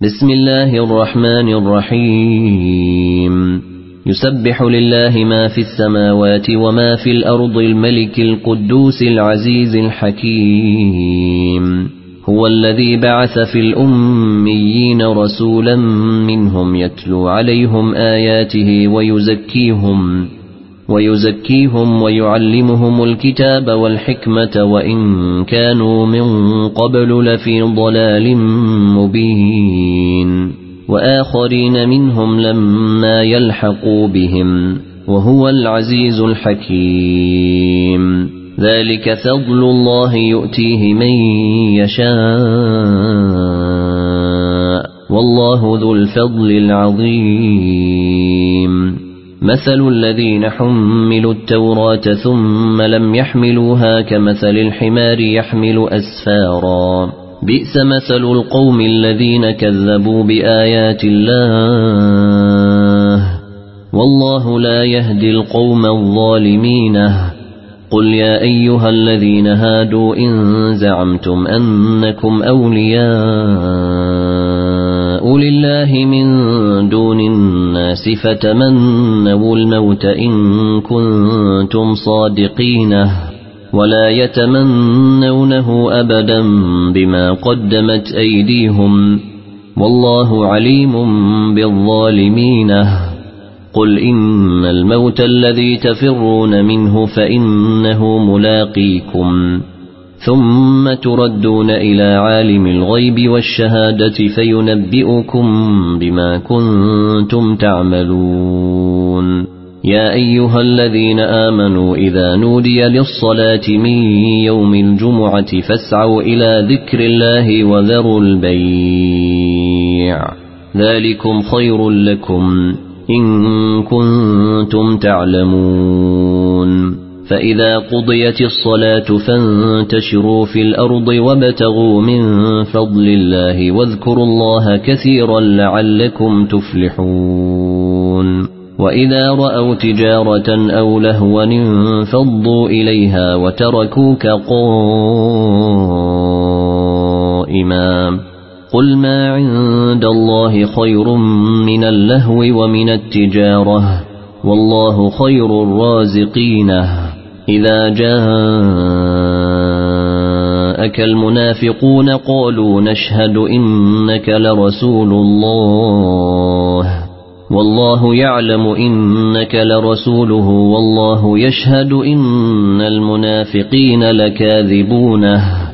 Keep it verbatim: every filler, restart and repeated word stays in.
بسم الله الرحمن الرحيم يسبح لله ما في السماوات وما في الأرض الملك القدوس العزيز الحكيم هو الذي بعث في الأميين رسولا منهم يتلو عليهم آياته ويزكيهم ويزكيهم ويعلمهم الكتاب والحكمة وإن كانوا من قبل لفي ضلال مبين وآخرين منهم لما يلحقوا بهم وهو العزيز الحكيم ذلك فضل الله يؤتيه من يشاء والله ذو الفضل العظيم مثل الذين حملوا التوراة ثم لم يحملوها كمثل الحمار يحمل أسفارا بئس مثل القوم الذين كذبوا بآيات الله والله لا يهدي القوم الظالمين قل يا أيها الذين هادوا إن زعمتم أنكم أولياء لله من دون الناس فتمنوا الموت إن كنتم صادقين ولا يتمنونه أبدا بما قدمت أيديهم والله عليم بالظالمين قل إن الموت الذي تفرون منه فإنه ملاقيكم ثم تردون إلى عالم الغيب والشهادة فينبئكم بما كنتم تعملون يا أيها الذين آمنوا إذا نودي للصلاة من يوم الجمعة فاسعوا إلى ذكر الله وذروا البيع ذلكم خير لكم إن كنتم تعلمون فإذا قضيت الصلاة فانتشروا في الأرض وابتغوا من فضل الله واذكروا الله كثيرا لعلكم تفلحون وإذا رأوا تجارة أو لهوا انفضوا إليها وتركوك قائما قل ما عند الله خير من اللهو ومن التجارة والله خير الرازقين إذا جاءك المنافقون قالوا نشهد إنك لرسول الله والله يعلم إنك لرسوله والله يشهد إن المنافقين لكاذبونه